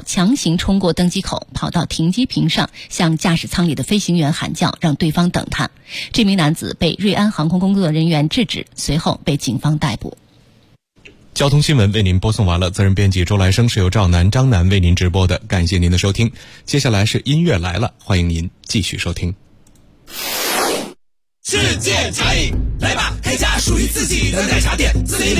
强行冲过登机口，跑到停机坪上，向驾驶舱里的飞行员喊叫，让对方等他。这名男子被瑞安航空工作人员制止，随后被警方逮捕。 交通新闻为您播送完了，责任编辑周来生，是由赵楠、张楠为您直播的，感谢您的收听。接下来是音乐来了，欢迎您继续收听。 世界茶饮，来吧，开家属于自己的奶茶店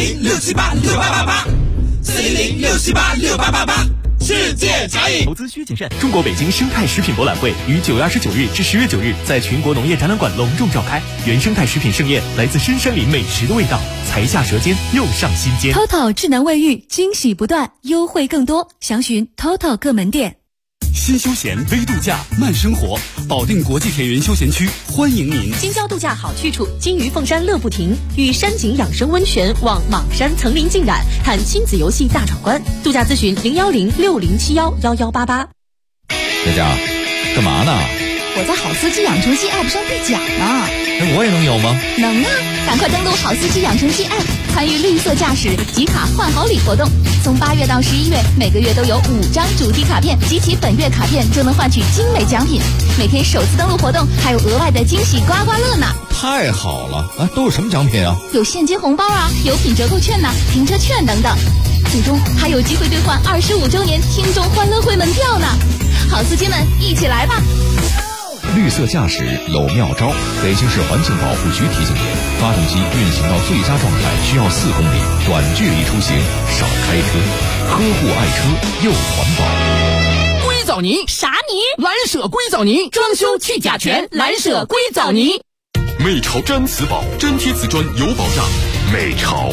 ，400-678-6888，400-678-6888。世界茶饮， 投资需谨慎。中国北京生态食品博览会于9月29日至10月9日在全国农业展览馆隆重召开。原生态食品盛宴，来自深山林美食的味道，才下舌尖又上心间。 TOTO 智能卫浴，惊喜不断，优惠更多，详询 TOTO 各门店。 新休闲微度假慢生活，保定国际田园休闲区欢迎您。 金郊度假好去处，金鱼凤山乐不停，与山景养生温泉望莽山层林尽染，看亲子游戏大闯关。度假咨询010-6071-1188。 佳佳，干嘛呢？ 我在好司机养成系 App 上兑奖呢。 那我也能有吗？ 能啊！赶快登录好司机养成系 App， 参与绿色驾驶集卡换好礼活动。从8月到11月，每个月都有5张主题卡片，集齐本月卡片就能换取精美奖品。每天首次登录活动还有额外的惊喜刮刮乐呢！ 太好了啊！都有什么奖品啊？ 有现金红包啊，有品折扣券呐、停车券等等。最终还有机会兑换25周年听众欢乐会门票呢！好司机们，一起来吧！ 绿色驾驶有妙招，北京市环境保护局提醒您：发动机运行到最佳状态需要4公里，短距离出行少开车，呵护爱车又环保。 硅藻泥啥泥？ 蓝舍硅藻泥，装修去甲醛，蓝舍硅藻泥。 美潮毡瓷宝，粘贴瓷砖有保障。美潮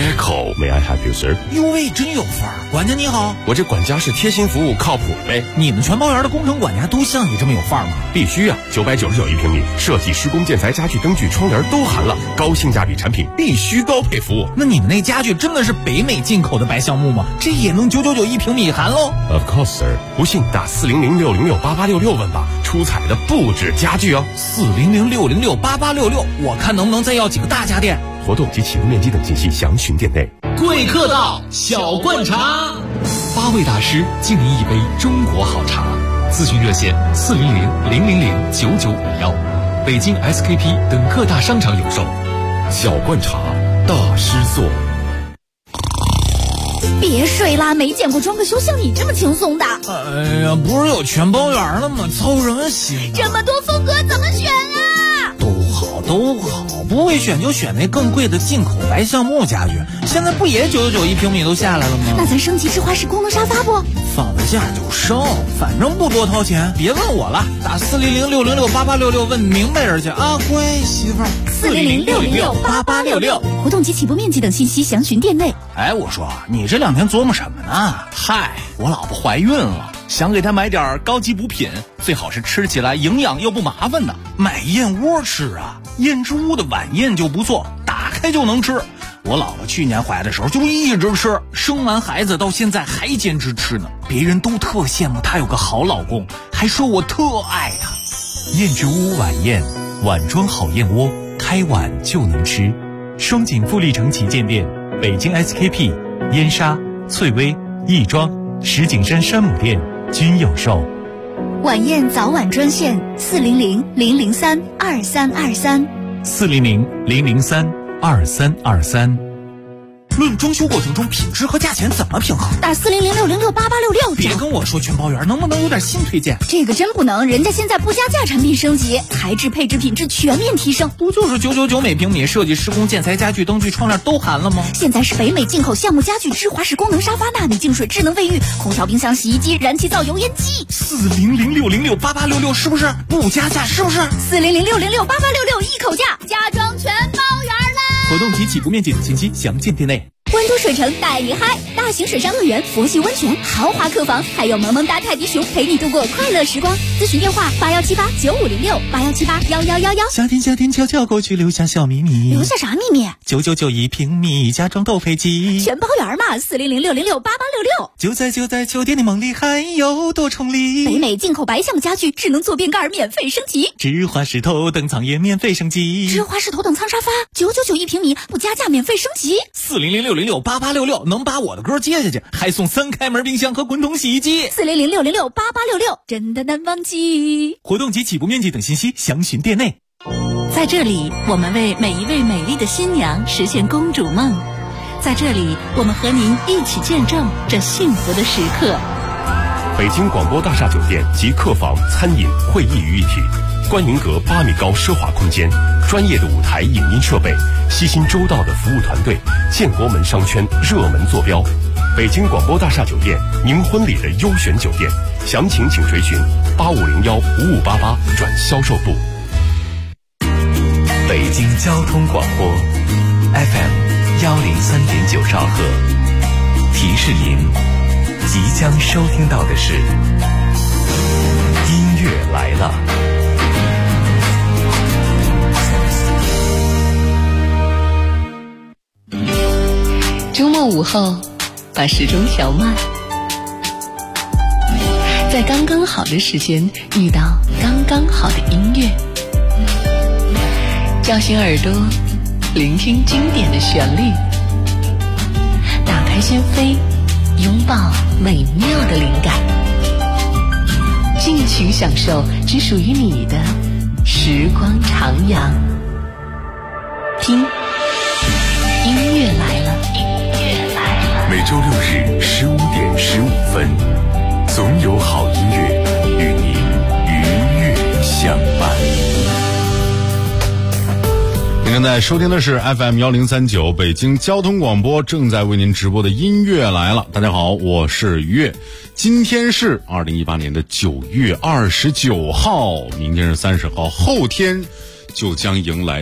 May I help you, sir？ 哟喂，真有范儿！管家你好， 我这管家是贴心服务，靠谱呗。 你们全包园的工程管家都像你这么有范儿吗？ 必须啊！999一平米，设计、施工、建材、家具、灯具、窗帘都含了，高性价比产品必须高配服务。 那你们那家具真的是北美进口的白橡木吗？这也能999一平米含喽 ？Of course, sir。不信打400-606-8866问吧，出彩的不止家具哦。 400-606-8866，我看能不能再要几个大家电。 活动及启动面积等信息详询店内。 贵客到，小罐茶 ，8位大师敬您一杯中国好茶。咨询热线400-000-9951，北京 SKP 等各大商场有售。 小罐茶，大师做。 别睡啦，没见过装个修像你这么轻松的。 哎呀，不是有全包园了吗？操什么心？ 这么多风格怎么选啊？ 都好，不会选就选那更贵的进口白橡木家具。现在不也999一平米都下来了吗？ 那咱升级智化式功能沙发不？ 放得下就升，反正不多掏钱。别问我了，打400-606-8866问明白人去啊，乖媳妇儿。 400-606-8866，活动及起步面积等信息详询店内。 哎，我说你这2天琢磨什么呢？ 嗨，我老婆怀孕了，想给她买点高级补品，最好是吃起来营养又不麻烦的。 买燕窝吃啊，燕之屋的晚宴就不错，打开就能吃。我老婆去年怀的时候就一直吃，生完孩子到现在还坚持吃呢。别人都特羡慕她有个好老公，还说我特爱她。 燕之屋晚宴，碗装好燕窝，开碗就能吃。双井富力城旗舰店，北京 SKP、燕莎、翠微、亦庄、石景山山姆店均有售。 晚宴早晚专线400-003-2323。 400-003-2323。 论装修过程中品质和价钱怎么平衡？ 打400-606-8866。 别跟我说全包园，能不能有点新推荐？ 这个真不能，人家现在不加价产品升级，材质配置品质全面提升。 不就是999每平米，设计施工建材家具灯具窗帘都含了吗？ 现在是北美进口橡木家具、智华式功能沙发、纳米净水智能卫浴、空调冰箱洗衣机、燃气灶油烟机。 400-606-8866是不是不加价？是不是 400-606-8866一口价，家装全包圆啦！ 活动及起步面积等信息详见店内。 关都水城带你嗨，大型水上乐园、佛系温泉、豪华客房，还有萌萌哒泰迪熊陪你度过快乐时光。咨询电话81789506，81781111。 夏天悄悄过去，留下小秘密。 留下啥秘密 ？999一平米，家装都配齐， 全包圆嘛。400-606-8866。 就在酒店的梦里，还有多重礼。 北美进口白橡木家具，智能坐便盖免费升级， 智华式头等舱也免费升级， 智华式头等舱沙发999一平米，不加价免费升级。 400-606 400668866，能把我的歌接下去，还送3开门冰箱和滚筒洗衣机。 400668866，真的难忘记。 活动及起步面积等信息详询店内。 在这里，我们为每一位美丽的新娘实现公主梦。在这里，我们和您一起见证这幸福的时刻。 北京广播大厦酒店集客房、餐饮、会议于一体，观云阁8米高奢华空间，专业的舞台影音设备，悉心周到的服务团队，建国门商圈热门坐标。北京广播大厦酒店，您婚礼的优选酒店，详情请垂询8501-5588转销售部。 北京交通广播 FM103.9兆赫，提示您即将收听到的是音乐来了。 周末午后，把时钟调慢，在刚刚好的时间遇到刚刚好的音乐，叫醒耳朵，聆听经典的旋律，打开心扉，拥抱美妙的灵感，尽情享受只属于你的时光徜徉。听，音乐来了，音乐来了。 每周6日15点15分，总有好音乐与您愉悦相伴。 您正在收听的是 FM1039 北京交通广播正在为您直播的音乐来了。大家好，我是于悦。今天是2018年的9月29号，明天是30号，后天就将迎来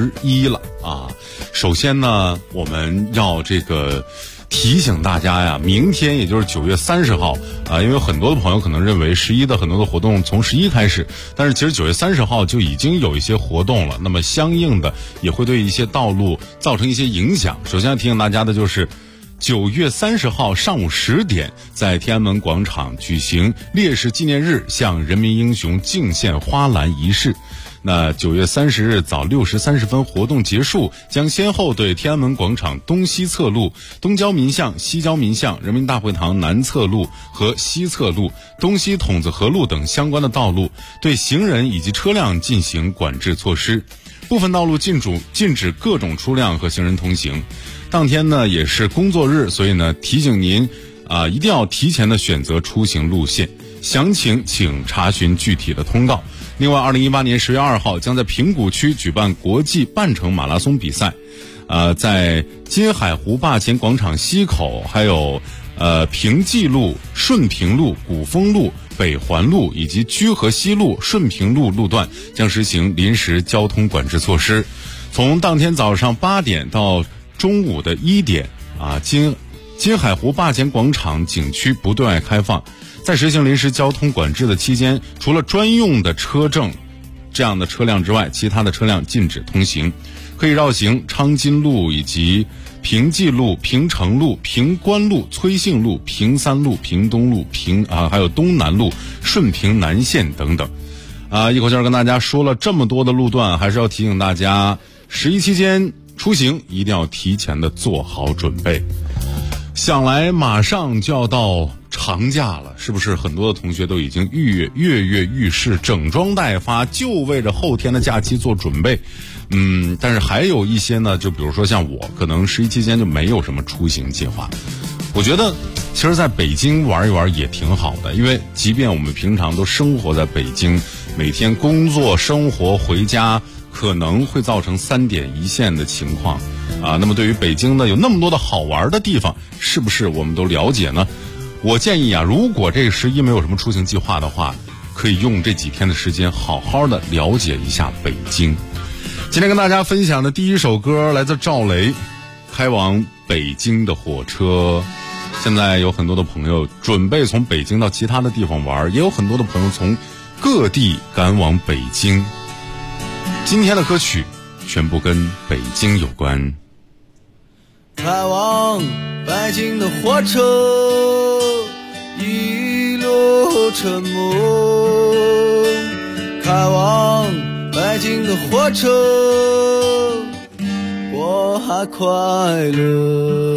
11了啊。首先呢，我们要提醒大家呀，明天也就是9月30号啊，因为很多的朋友可能认为11的很多的活动从11开始，但是其实9月30号就已经有一些活动了，那么相应的也会对一些道路造成一些影响。首先要提醒大家的就是9月30号上午10点，在天安门广场举行烈士纪念日向人民英雄敬献花篮仪式。那9月30日早6时30分活动结束，将先后对天安门广场东西侧路、东交民巷、西交民巷、人民大会堂南侧路和西侧路、东西筒子河路等相关的道路对行人以及车辆进行管制措施，部分道路禁止各种出辆和行人通行。当天呢也是工作日，所以呢提醒您一定要提前的选择出行路线，详情请查询具体的通告。另外2018年10月2号将在平谷区举办国际半程马拉松比赛，在金海湖坝前广场西口，还有平济路、顺平路、古风路、北环路以及居河西路、顺平路路段将实行临时交通管制措施。从当天早上8点到中午的1点金海湖坝前广场景区不对外开放。在实行临时交通管制的期间，除了专用的车证这样的车辆之外，其他的车辆禁止通行，可以绕行昌金路以及平济路、平城路、平关路、崔姓路、平三路、平东路、还有东南路、顺平南线等等。一口气跟大家说了这么多的路段，还是要提醒大家，11期间出行一定要提前的做好准备。想来马上就要到长假了，是不是很多的同学都已经跃跃欲试，整装待发，就为着后天的假期做准备？但是还有一些呢，就比如说像我，可能11期间就没有什么出行计划。我觉得其实在北京玩一玩也挺好的，因为即便我们平常都生活在北京，每天工作生活回家可能会造成3点一线的情况那么对于北京呢有那么多的好玩的地方，是不是我们都了解呢？我建议如果这个11没有什么出行计划的话，可以用这几天的时间好好的了解一下北京。今天跟大家分享的第一首歌来自赵雷，开往北京的火车。现在有很多的朋友准备从北京到其他的地方玩，也有很多的朋友从各地赶往北京。今天的歌曲全部跟北京有关。 开往北京的火车一路沉默，开往北京的火车我还快乐。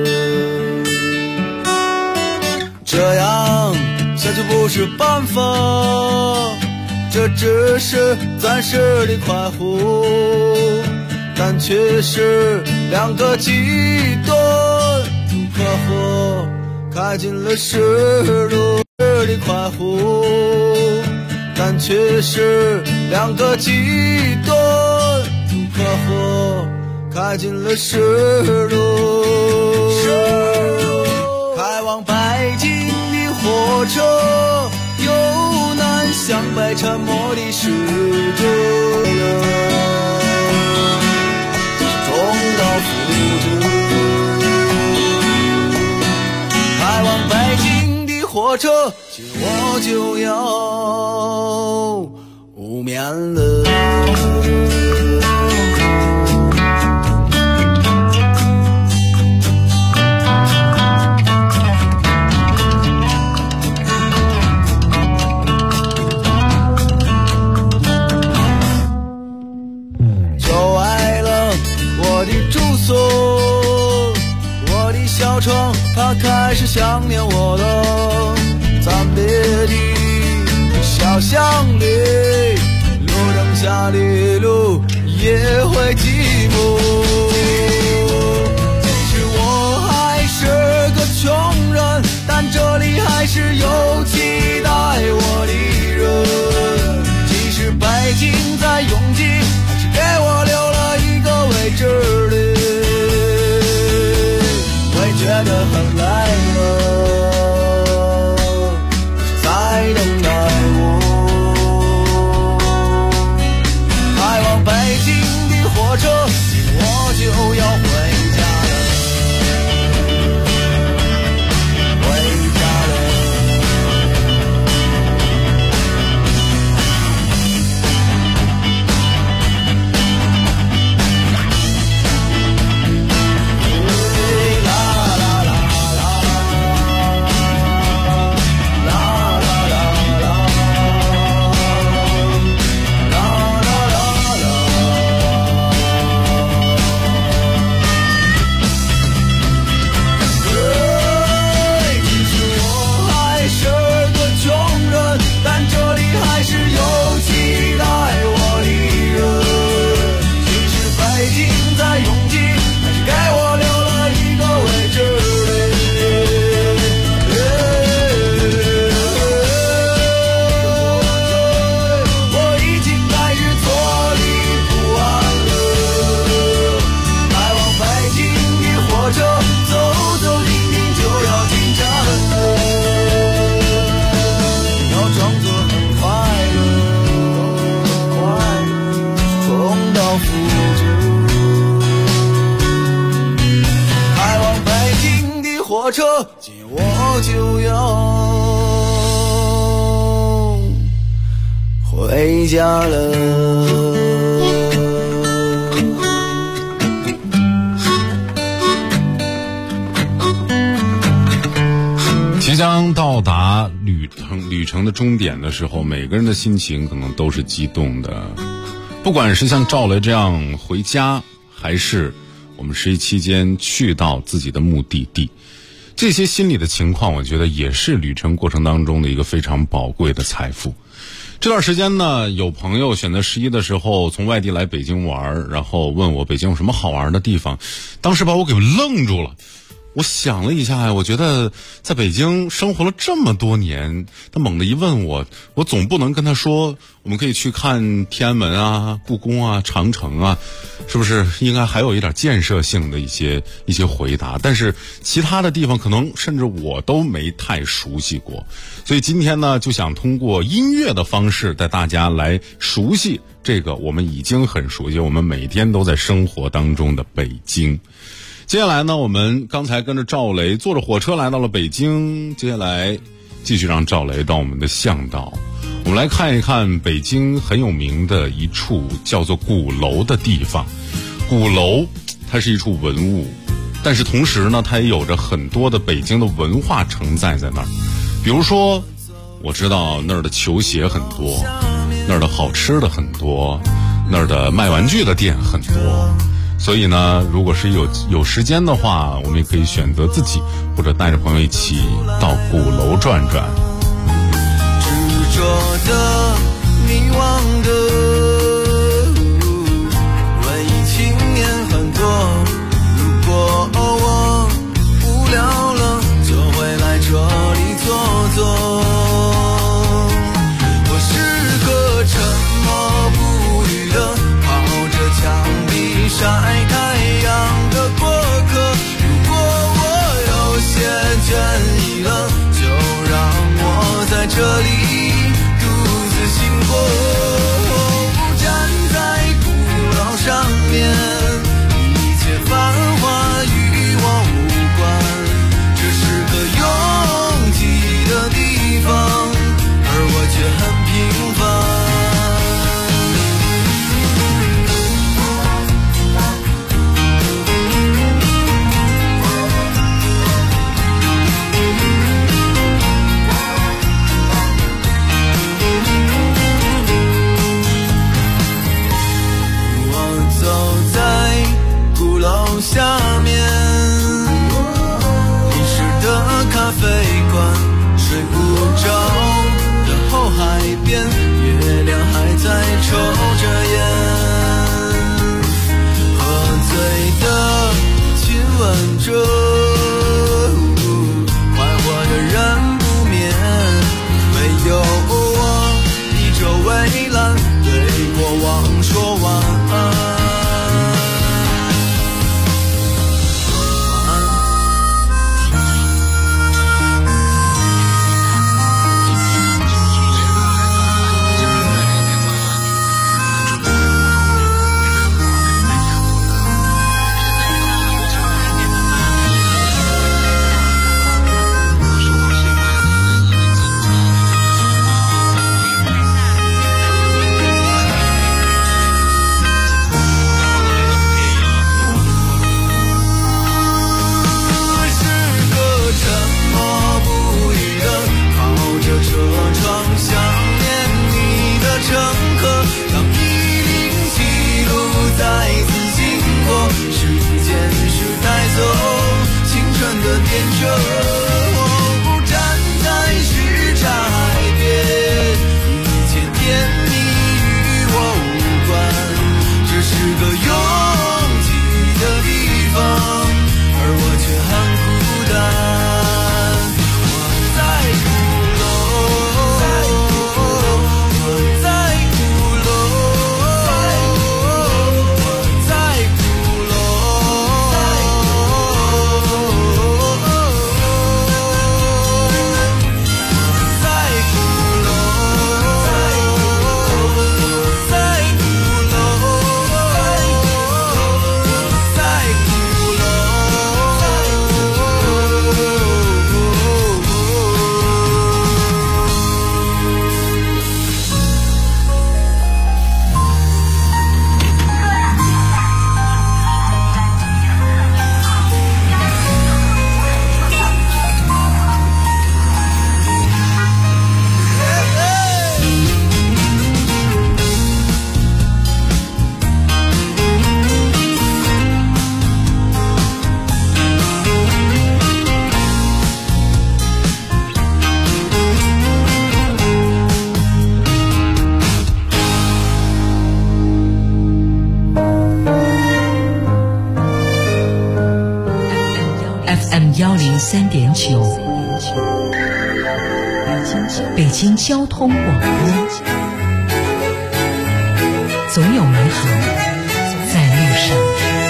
这样下去不是办法，这只是暂时的快活，但却是两个极端可和，开进了失落的快活，但却是两个极端可和，开进了失落。开往北京的火车由南向北沉默的驶着，重蹈覆辙。开往北京的火车，今我就要无眠了。我的小床，它开始想念我了。暂别的小巷里，路灯下的路也会寂寞。其实我还是个穷人，但这里还是有期待我的人。即使北京再拥挤，还是给我留了一个位置里。觉得很累了，在等待我。开往北京的火车，我就要回家了，回家了。火车，今我就要回家了。 即将到达旅程的终点的时候，每个人的心情可能都是激动的，不管是像赵雷这样回家，还是我们十一期间去到自己的目的地，这些心理的情况，我觉得也是旅程过程当中的一个非常宝贵的财富。这段时间呢，有朋友选择十一的时候从外地来北京玩，然后问我北京有什么好玩的地方，当时把我给愣住了。我想了一下呀，我觉得在北京生活了这么多年，他猛地一问我总不能跟他说我们可以去看天安门啊、故宫啊、长城啊，是不是应该还有一点建设性的一些回答？但是其他的地方可能甚至我都没太熟悉过，所以今天呢，就想通过音乐的方式带大家来熟悉这个我们已经很熟悉，我们每天都在生活当中的北京。接下来呢，我们刚才跟着赵雷坐着火车来到了北京，接下来继续让赵雷到我们的向导，我们来看一看北京很有名的一处叫做鼓楼的地方。鼓楼它是一处文物，但是同时呢，它也有着很多的北京的文化承载在那儿。比如说，我知道那儿的球鞋很多，那儿的好吃的很多，那儿的卖玩具的店很多。 所以呢，如果是有时间的话，我们也可以选择自己或者带着朋友一起到鼓楼转转。 执着的，迷惘的，文艺青年很多。如果我无聊了，就会来这里坐坐。我是个沉默不语的，靠着墙壁晒太阳的过客。如果我有些倦意了，就让我在这里行过，站在鼓楼上面，一切繁华与我无关。这是个拥挤的地方，而我却很平凡。下面历史的咖啡馆，睡不着的后海边，月亮还在抽着烟，喝醉的亲吻着，快活的人不眠，唯有我倚着围栏，对过往说晚安。 103.9，北京交通广播，总有美好在路上。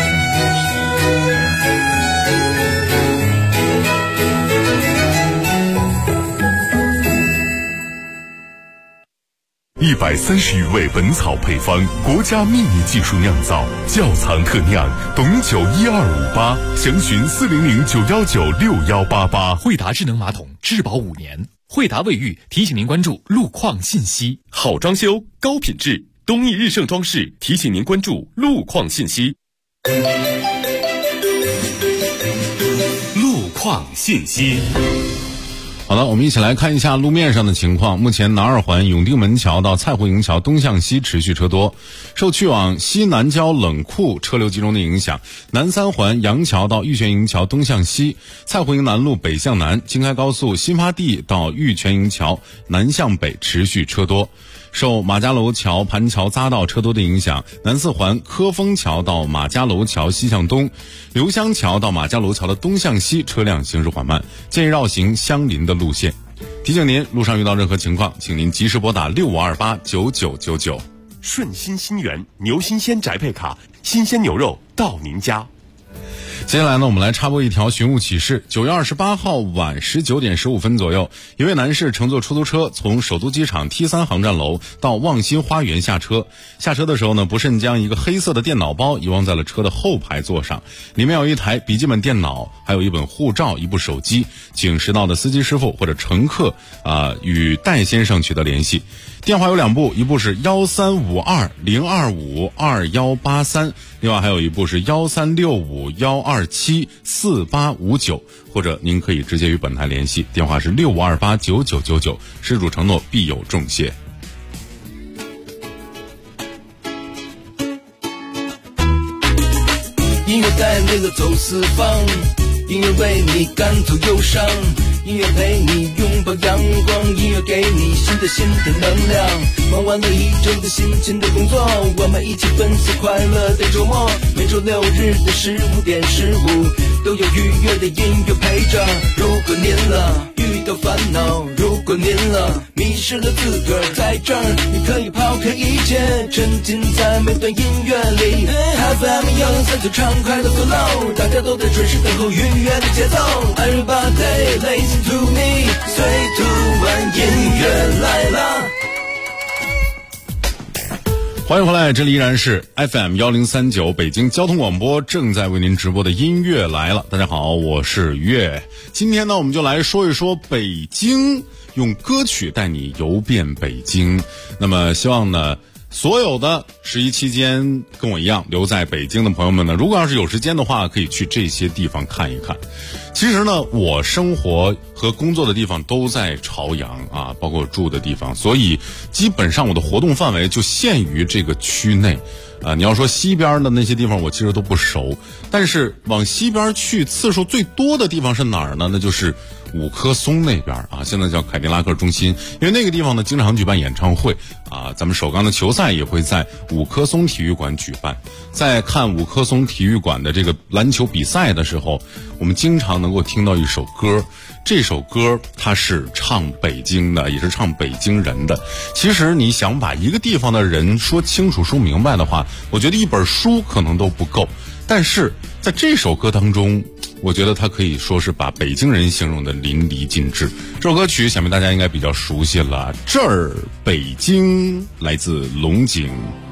130余味本草配方，国家秘密技术酿造，窖藏特酿，董酒1258，详询400-919-6188。 惠达智能马桶质保5年。惠达卫浴提醒您关注路况信息。 好装修，高品质，东义日盛装饰提醒您关注路况信息。路况信息。 好的，我们一起来看一下路面上的情况。目前南二环永定门桥到蔡湖营桥东向西持续车多，受去往西南郊冷库车流集中的影响，南三环杨桥到玉泉营桥东向西，蔡湖营南路北向南，京开高速新发地到玉泉营桥南向北持续车多。受马家楼桥盘桥匝道车多的影响，南四环科丰桥到马家楼桥西向东，刘湘桥到马家楼桥的东向西车辆行驶缓慢，建议绕行相邻的路线。提醒您，路上遇到任何情况，请您及时拨打65289999。 顺心新源牛新鲜宅配卡，新鲜牛肉到您家。 接下来呢，我们来插播一条寻物启事。9月28号晚19点15分左右，一位男士乘坐出租车从首都机场 T3 航站楼到望新花园下车。下车的时候呢，不慎将一个黑色的电脑包遗忘在了车的后排座上，里面有一台笔记本电脑，还有一本护照、一部手机，请识到的司机师傅或者乘客与戴先生取得联系。电话有2部，一部是1352-025-2183，另外还有一部是1365-127-4859，或者您可以直接与本台联系，电话是65289999，失主承诺必有重谢。 音乐带领了走四方，音乐为你赶走忧伤，音乐陪你拥抱阳光，音乐给你新的能量。忙完了一周的辛勤的工作，我们一起奔赴快乐的周末。每周6日的15点15，都有愉悦的音乐陪着。如果您遇到烦恼，如果您迷失了自个儿，在这儿你可以抛开一切，沉浸在每段音乐里。FM 103就畅快的 flow， 大家都在准时等候愉悦的节奏。Everybody listen to me， 最突然音乐来了。 欢迎回来，这里依然是 FM 1039北京交通广播正在为您直播的音乐来了。大家好，我是月。今天呢，我们就来说一说北京，用歌曲带你游遍北京。那么希望呢，所有的11期间跟我一样留在北京的朋友们呢，如果要是有时间的话，可以去这些地方看一看。其实呢，我生活和工作的地方都在朝阳啊，包括我住的地方，所以基本上我的活动范围就限于这个区内。你要说西边的那些地方我其实都不熟，但是往西边去次数最多的地方是哪儿呢？那就是五棵松那边啊，现在叫凯迪拉克中心，因为那个地方呢经常举办演唱会啊，咱们首钢的球赛也会在五棵松体育馆举办。在看五棵松体育馆的这个篮球比赛的时候，我们经常能够听到一首歌，这首歌它是唱北京的，也是唱北京人的。其实你想把一个地方的人说清楚说明白的话，我觉得一本书可能都不够，但是在这首歌当中，我觉得它可以说是把北京人形容的淋漓尽致。这首歌曲想必大家应该比较熟悉了，这儿北京，来自龙井。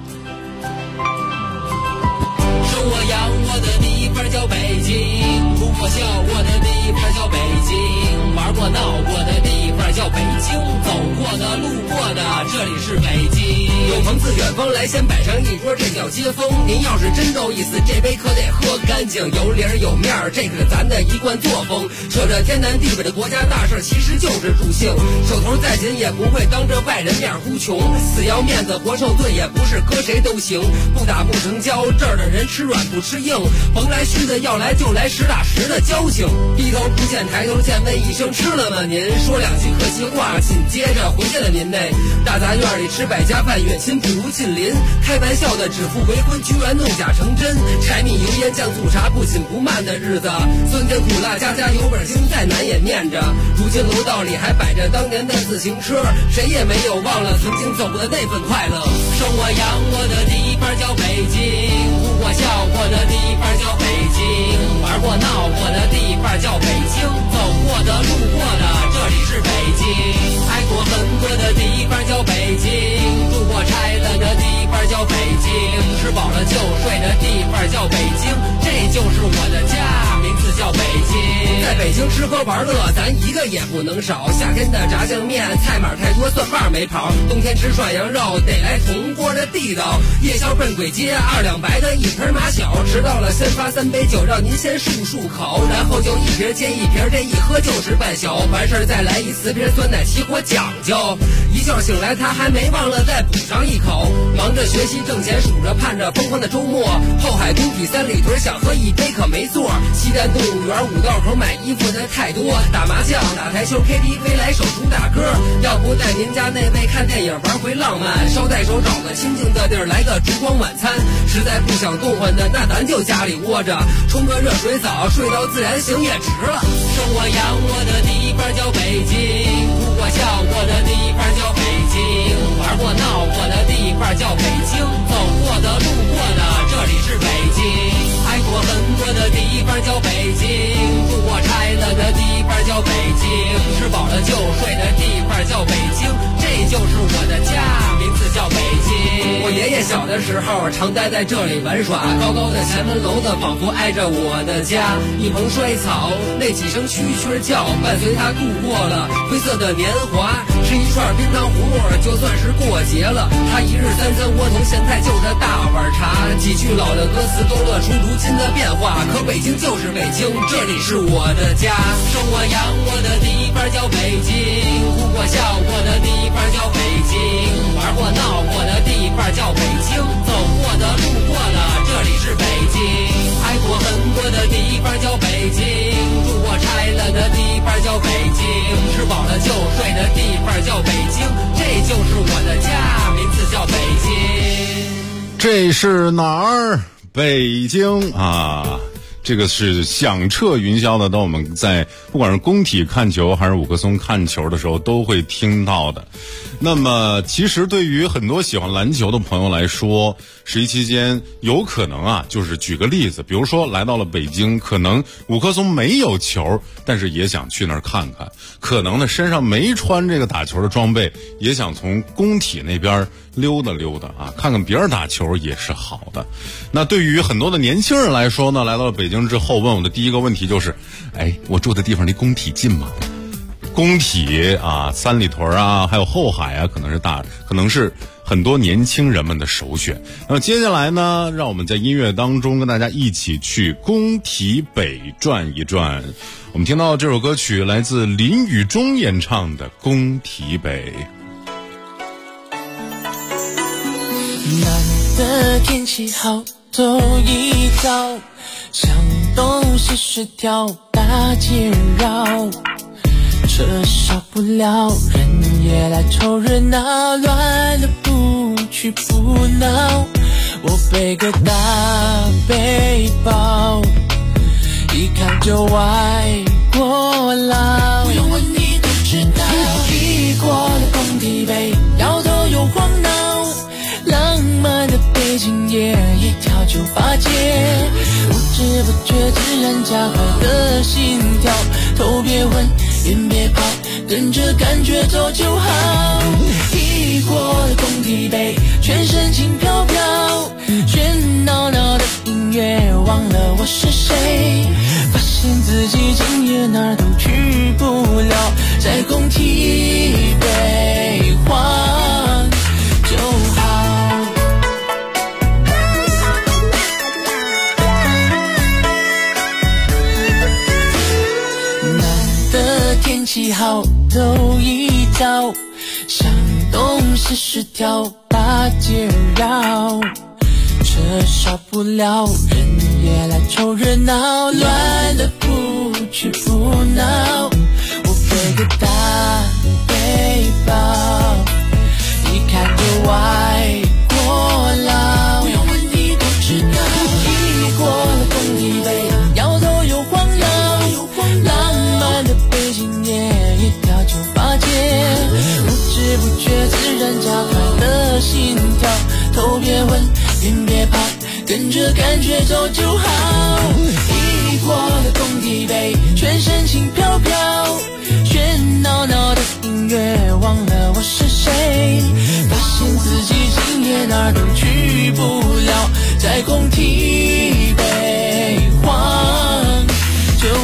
生我养我的地方叫北京，哭我笑我的地方叫北京，玩过闹过的地方叫北京，走过的路过的这里是北京。有朋自远方来，先摆上一桌，这叫接风。您要是真够意思，这杯可得喝干净，有理儿有面儿，这可是咱的一贯作风。扯着天南地北的国家大事，其实就是助兴。手头再紧也不会当着外人面呼穷，死要面子活受罪也不是搁谁都行。不打不成交，这儿的人吃软不吃硬，甭来虚的，要来就来实打实的交情。低头不见抬头见，问一声吃了吗您？说两句客气话，紧接着回见了您嘞。大杂院里吃百家饭，远亲不如近邻，开玩笑的指腹为婚，居然弄假成真。柴米油盐酱醋茶不紧不慢的日子，酸甜苦辣家家有本经，再难也念着。如今楼道里还摆着当年的自行车，谁也没有忘了曾经走过的那份快乐。生我养我的地方叫北京，哭我笑过的地方叫北京，玩过闹过的地方叫北京，走过的路过的这里是北京。挨过恨过的地方叫北京，住过拆了的地方叫北京，吃饱了就睡的地方叫北京，这就是我的家，名字叫北京。在北京吃喝玩乐，咱一个也不能少。夏天的炸酱面，菜码太多，蒜瓣没跑。冬天吃涮羊肉，得来铜锅的地道。夜宵奔鬼街，2两白的一盆马小。迟到了先发3杯酒，让您先漱漱口，然后就一瓶接一瓶，这一喝就是半宿。完事再来一4瓶酸奶起火讲究。一觉醒来他还没忘了再补上一口。忙着学习挣钱，数着盼着疯狂的周末。后海工体3里屯想喝一杯可没座。西单动物园5道口买衣服的太多。打麻将打台球 KTV 来首主打歌。要不带您家那位看电影玩回浪漫，捎带手找个清静的地儿来个烛光晚餐。实在不想动换的，那咱就家里窝着，冲个热水澡，睡到自然醒也值了。生我养我的地方叫北京，哭过笑过的地方叫北京，玩过闹过的地方叫北京，走过的路过的这里是北京，爱过恨过的地方叫北京，住过拆了的地方叫北京，吃饱了就睡的地方叫北京，这就是我的家，名字叫北京。我爷爷小的时候常待在这里玩耍，高高的前门楼子仿佛挨着我的家，一蓬衰草，那几声蛐蛐叫，伴随他度过了灰色的年华。吃一串冰糖葫芦就算是过节了，他一日3餐窝头咸菜就着大碗茶，几句老的歌词都乐出如今的变化。可北京就是北京，这里是我的家，生我养我的地方叫北京，哭过笑过的地方叫北京，玩过闹过的地方叫北京，走过的路过的这里是北京，爱过恨过的地方叫北京，住过拆了的地方叫北京，吃饱了就睡的地方叫北京，这就是我的家，名字叫北京。 这是哪儿？北京啊！这个是响彻云霄的，当我们在不管是工体看球还是五棵松看球的时候都会听到的。那么其实对于很多喜欢篮球的朋友来说，11期间有可能啊，就是举个例子，比如说来到了北京，可能五棵松没有球，但是也想去那儿看看，可能呢身上没穿这个打球的装备，也想从工体那边溜达溜达啊，看看别人打球也是好的。那对于很多的年轻人来说呢，来到了北京之后，问我的第一个问题就是，我住的地方离工体近吗？工体啊，3里屯啊，还有后海啊，可能是很多年轻人们的首选。那么接下来呢，让我们在音乐当中跟大家一起去工体北转一转。我们听到这首歌曲来自林宇中演唱的《工体北》。 难得天气好，走一遭，向东西是条大街绕，车少不了，人也来凑热闹，乱了不去不闹。我背个大背包，一看就外国佬，不用问你都知道。一过了工体北，摇头又晃脑，浪漫的北京夜，一跳就发街，不知不觉自然加快的心跳，头别昏眼别跑，跟着感觉走就好。一过了工体北，全身轻飘飘，喧闹闹的音乐，忘了我是谁，发现自己今夜哪儿都去不了，在工体北晃就好。难得天气好，走一遭，向东西是条大街绕，车少不了，人也来凑热闹，乱了不去不闹。我背个大背包，一看就外国佬，不用问你都知道。一过了工体北，摇头又晃脑，浪漫的北京夜，一跳就发街，不知不觉自然加快的心跳，头别昏眼别跑，跟着感觉走就好。一过了工体北，全身轻飘飘，喧闹闹的音乐，忘了我是谁，发现自己今夜哪儿都去不了，在工体北晃就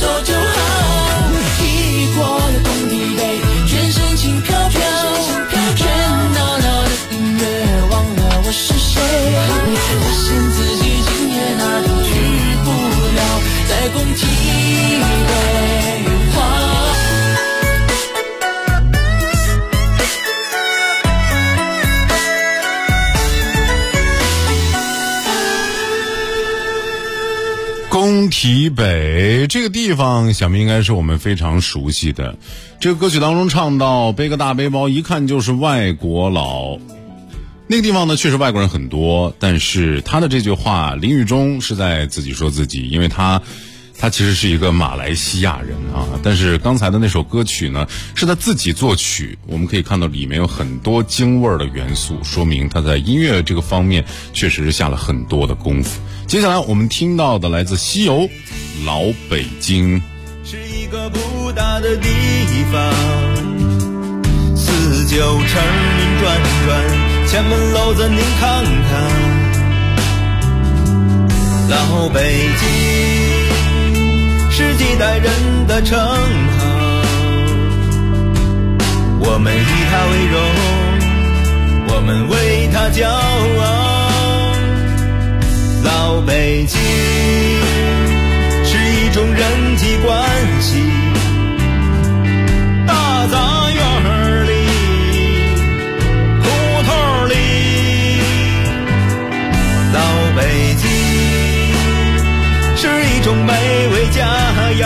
走就好。踢过了东堤北，全身轻飘飘，喧闹闹的音乐，忘了我是谁。发现自己今夜哪儿都去不了，在工体北荒。 工体北这个地方，想必应该是我们非常熟悉的。这个歌曲当中唱到，背个大背包，一看就是外国佬。那个地方呢，确实外国人很多，但是他的这句话，林宇中是在自己说自己，因为他其实是一个马来西亚人啊。但是刚才的那首歌曲呢，是他自己作曲，我们可以看到里面有很多京味儿的元素，说明他在音乐这个方面确实是下了很多的功夫。接下来我们听到的来自西游《老北京》， 是一个不大的地方，四九城转转，前门楼子您看看，老北京是几代人的称号，我们以它为荣，我们为它骄傲。老北京是一种人际关系，大杂院里胡同里，老北京是一种美味佳肴，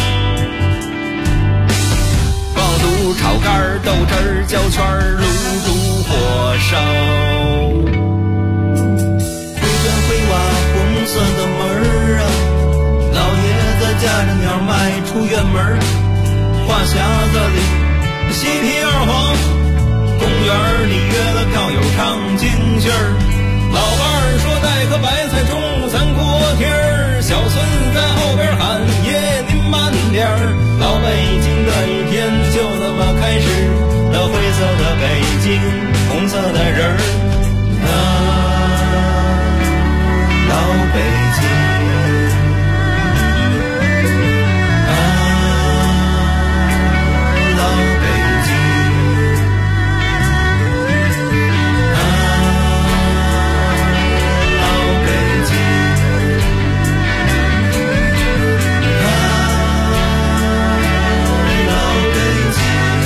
爆肚炒肝豆汁焦圈卤煮火烧，红色的门儿啊，老爷子驾着鸟迈出院门，话匣子里嬉皮二黄，公园里约了票友唱京剧儿，老伴儿说带颗白菜中午餐锅贴儿，小孙在后边喊爷您慢点儿，老北京的一天就那么开始了，灰色的北京，红色的人儿老北京啊，老北京啊，老北京啊，老北京。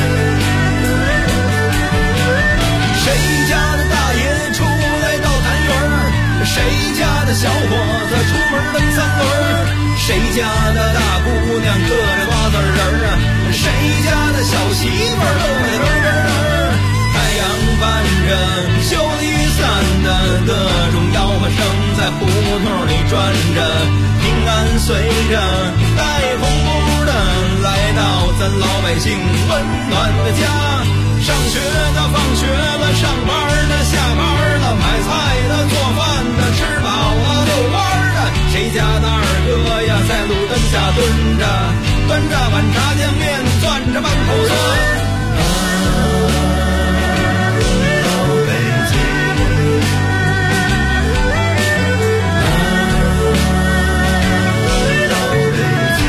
谁家的大爷出来倒坛圆儿？谁家的小伙子出门蹬三轮，谁家的大姑娘嗑着瓜子仁儿啊，谁家的小媳妇儿乐得咯咯儿，太阳伴着修理伞的各种吆喝声在胡同里转着，平安随着带红布的来到咱老百姓温暖的家，上学的放学了，上班的下班了，买菜的做饭的，吃饱了遛弯的，谁家的二哥呀在路灯下蹲着，端着碗炸酱面，攥着半口子老北京老北京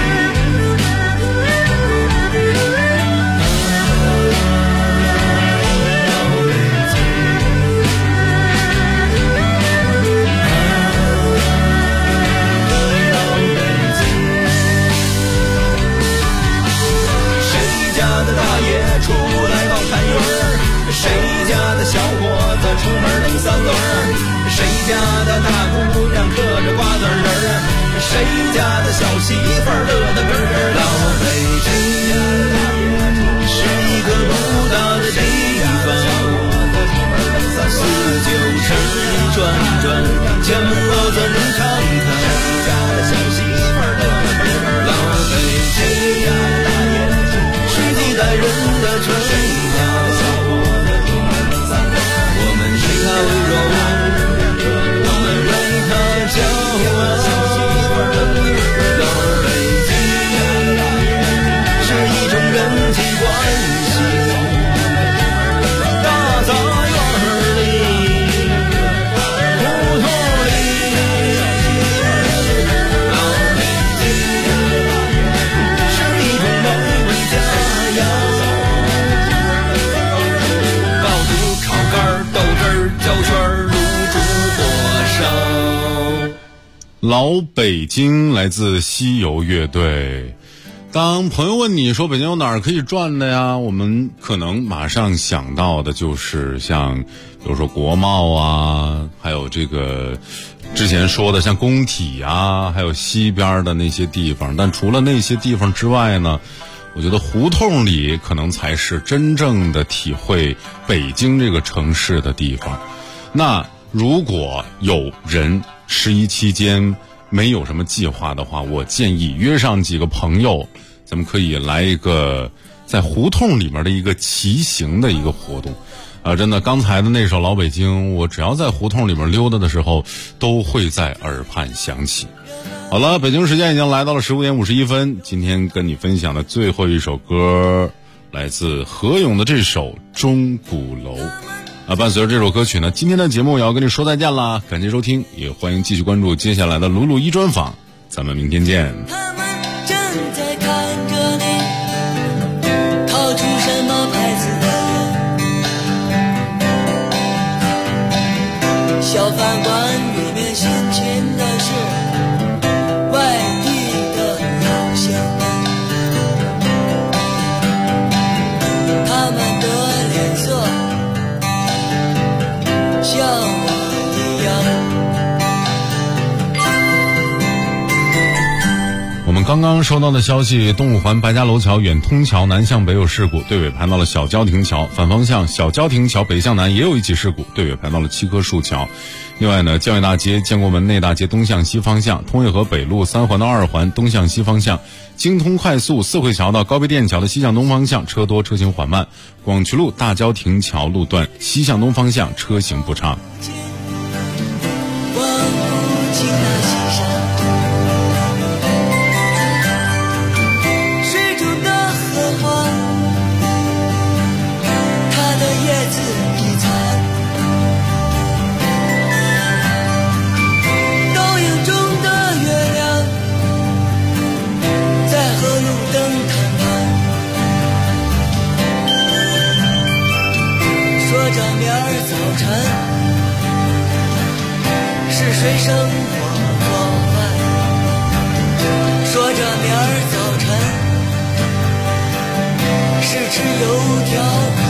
出来倒坛圆儿，谁家的小伙子出门蹬三轮儿，谁家的大姑娘嗑着瓜子仁儿，谁家的小媳妇儿乐得咯咯。老北京是一个不大的地方，四九城转转，前门楼子能看看，谁家的小媳妇儿乐得咯咯。老北京是几代人的称号，我们以它为荣，我们为它骄傲。老北京是一种老北京来自西游乐队。当朋友问你说北京有哪儿可以转的呀，我们可能马上想到的就是像比如说国贸啊，还有这个之前说的像工体啊，还有西边的那些地方。但除了那些地方之外呢，我觉得胡同里可能才是真正的体会北京这个城市的地方。那如果有人11期间没有什么计划的话，我建议约上几个朋友，咱们可以来一个在胡同里面的一个骑行的一个活动。真的，刚才的那首《老北京》，我只要在胡同里面溜达的时候，都会在耳畔响起。好了，北京时间已经来到了15点51分，今天跟你分享的最后一首歌，来自何勇的这首《钟鼓楼》。伴随着这首歌曲呢，今天的节目也要跟你说再见啦，感谢收听，也欢迎继续关注接下来的鲁鲁一专访，咱们明天见。 他们正在看着你掏出什么牌子的烟，小饭馆里面新请的是外地的老乡们，他们的脸色像我一样。 我们刚刚收到的消息，东五环白家楼桥远通桥南向北有事故，队尾排到了小郊亭桥，反方向小郊亭桥北向南也有一起事故，队尾排到了七棵树桥。另外呢，教育大街建国门内大街东向西方向，通惠河北路3环到2环东向西方向，京通快速四惠桥到高碑店桥的西向东方向车多车行缓慢，广渠路大郊亭桥路段西向东方向车行不畅。 是谁生活做饭？说着明儿早晨是吃油条。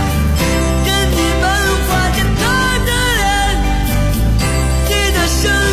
生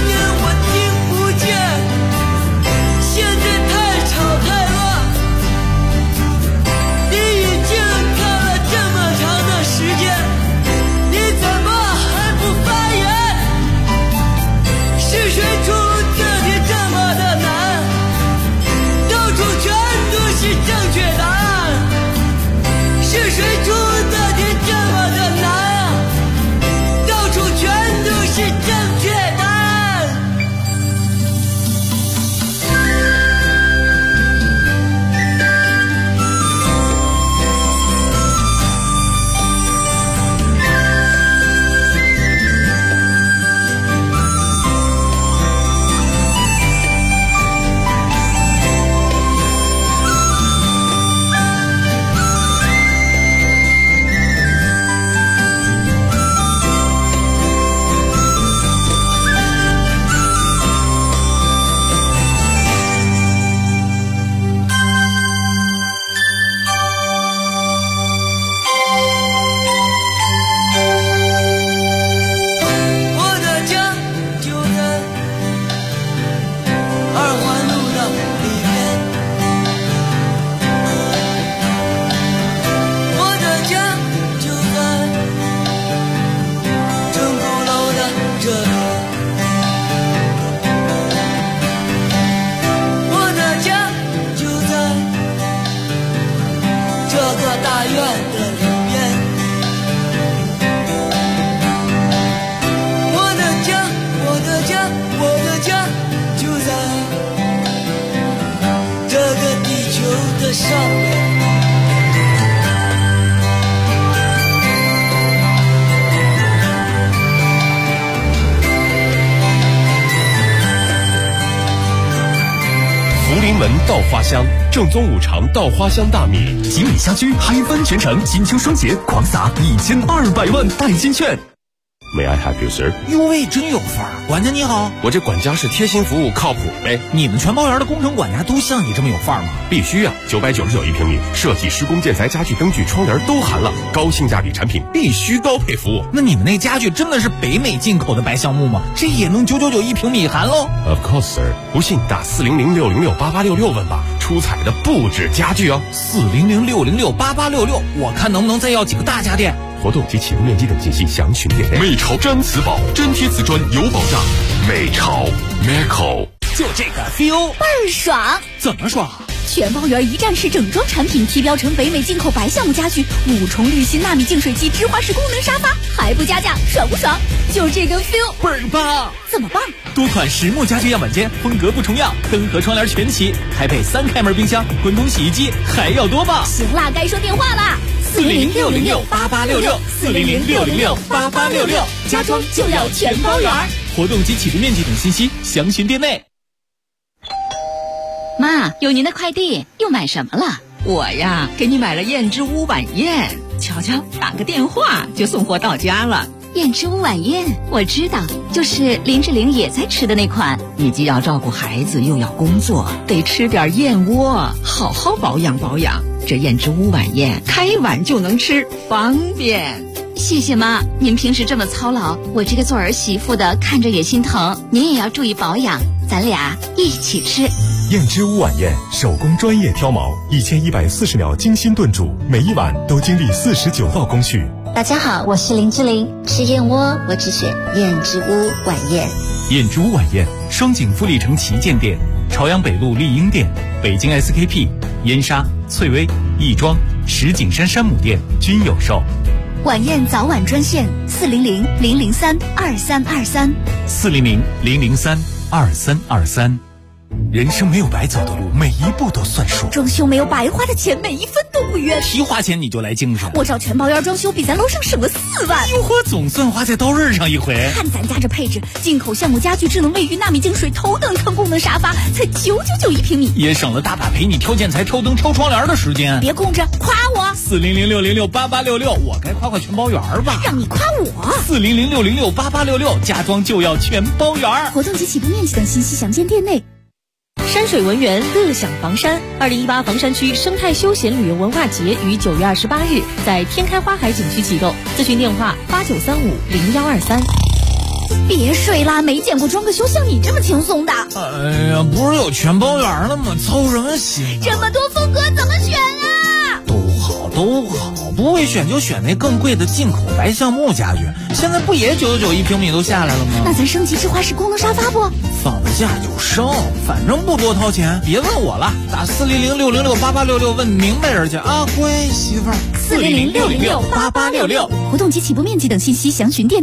闻稻花香，正宗五常稻花香大米。 吉米家居嗨翻全城，金秋双节狂撒1200万代金券。 May I help you, sir？ 哟喂，真有范儿！管家你好， 我这管家是贴心服务，靠谱呗。 你们全包园的工程管家都像你这么有范儿吗？ 必须啊！999一平米，设计、施工、建材、家具、灯具、窗帘都含了，高性价比产品，必须高配服务。 那你们那家具真的是北美进口的白橡木吗？这也能999一平米含喽 ？Of course, sir。不信打400-606-8866问吧，出彩的不止家具哦。 400-606-8866，我看能不能再要几个大家电。 活动及启用面积等信息详询店内。 美潮粘瓷宝，真贴瓷砖有保障。美潮 Meco， 就这个 feel 倍儿爽。 怎么爽？ 全包园一站式整装产品，提标成北美进口白橡木家具，5重滤芯纳米净水器，芝华士功能沙发，还不加价，爽不爽？就这个 feel 倍儿棒！ 怎么棒？ 多款实木家具样板间，风格不重样，灯和窗帘全齐，还配3开门冰箱、滚筒洗衣机，还要多棒！ 行啦，该说电话啦 ！400-606-8866，400-606-8866， 家装就要全包园。 活动及启动面积等信息详询店内。 妈，有您的快递，又买什么了？ 我呀，给你买了燕之屋晚宴，瞧瞧，打个电话就送货到家了。 燕之屋晚宴，我知道，就是林志玲也在吃的那款。 你既要照顾孩子，又要工作，得吃点燕窝，好好保养保养。这燕之屋晚宴，开碗就能吃，方便。 谢谢妈，您平时这么操劳，我这个做儿媳妇的看着也心疼。您也要注意保养，咱俩一起吃。 燕之屋晚宴，手工专业挑毛，1140秒精心炖煮，每一碗都经历49道工序。 大家好，我是林志玲，吃燕窝我只选燕之屋晚宴。 燕之屋晚宴，双井富力城旗舰店、朝阳北路丽婴店、北京 SKP、燕莎、翠微、亦庄、石景山山姆店均有售。 晚宴早晚专线400-003-2323 400-003-2323。人生没有白走的路，每一步都算数。 装修没有白花的钱，每一分都不冤。 提花钱你就来精神， 我找全包园装修比咱楼上省了4万。 哟呵，总算花在刀刃上一回。 看咱家这配置，进口橡木家具、智能卫浴、纳米净水、头等舱功能沙发，才999一平米， 也省了大把陪你挑建材、挑灯、挑窗帘的时间。 别空着，夸我。 400-606-8866，我该夸夸全包园吧？ 让你夸我。 400-606-8866，家装就要全包园。 活动及启动面积等信息详见店内。 山水文园乐享房山2018房山区生态休闲旅游文化节于9月28日在天开花海景区启动，咨询电话89350123。 别睡啦，没见过装个修像你这么轻松的。 哎呀，不是有全包园了吗？操什么心啊？ 这么多风格怎么选啊？ 都好，不会选就选那更贵的进口白橡木家具，现在不也999一平米都下来了吗？ 那咱升级芝华士功能沙发不？ 放得下就升，反正不多掏钱。别问我了，打400-606-8866问明白人去啊，乖媳妇儿。 400-606-8866，活动及起步面积等信息详询店。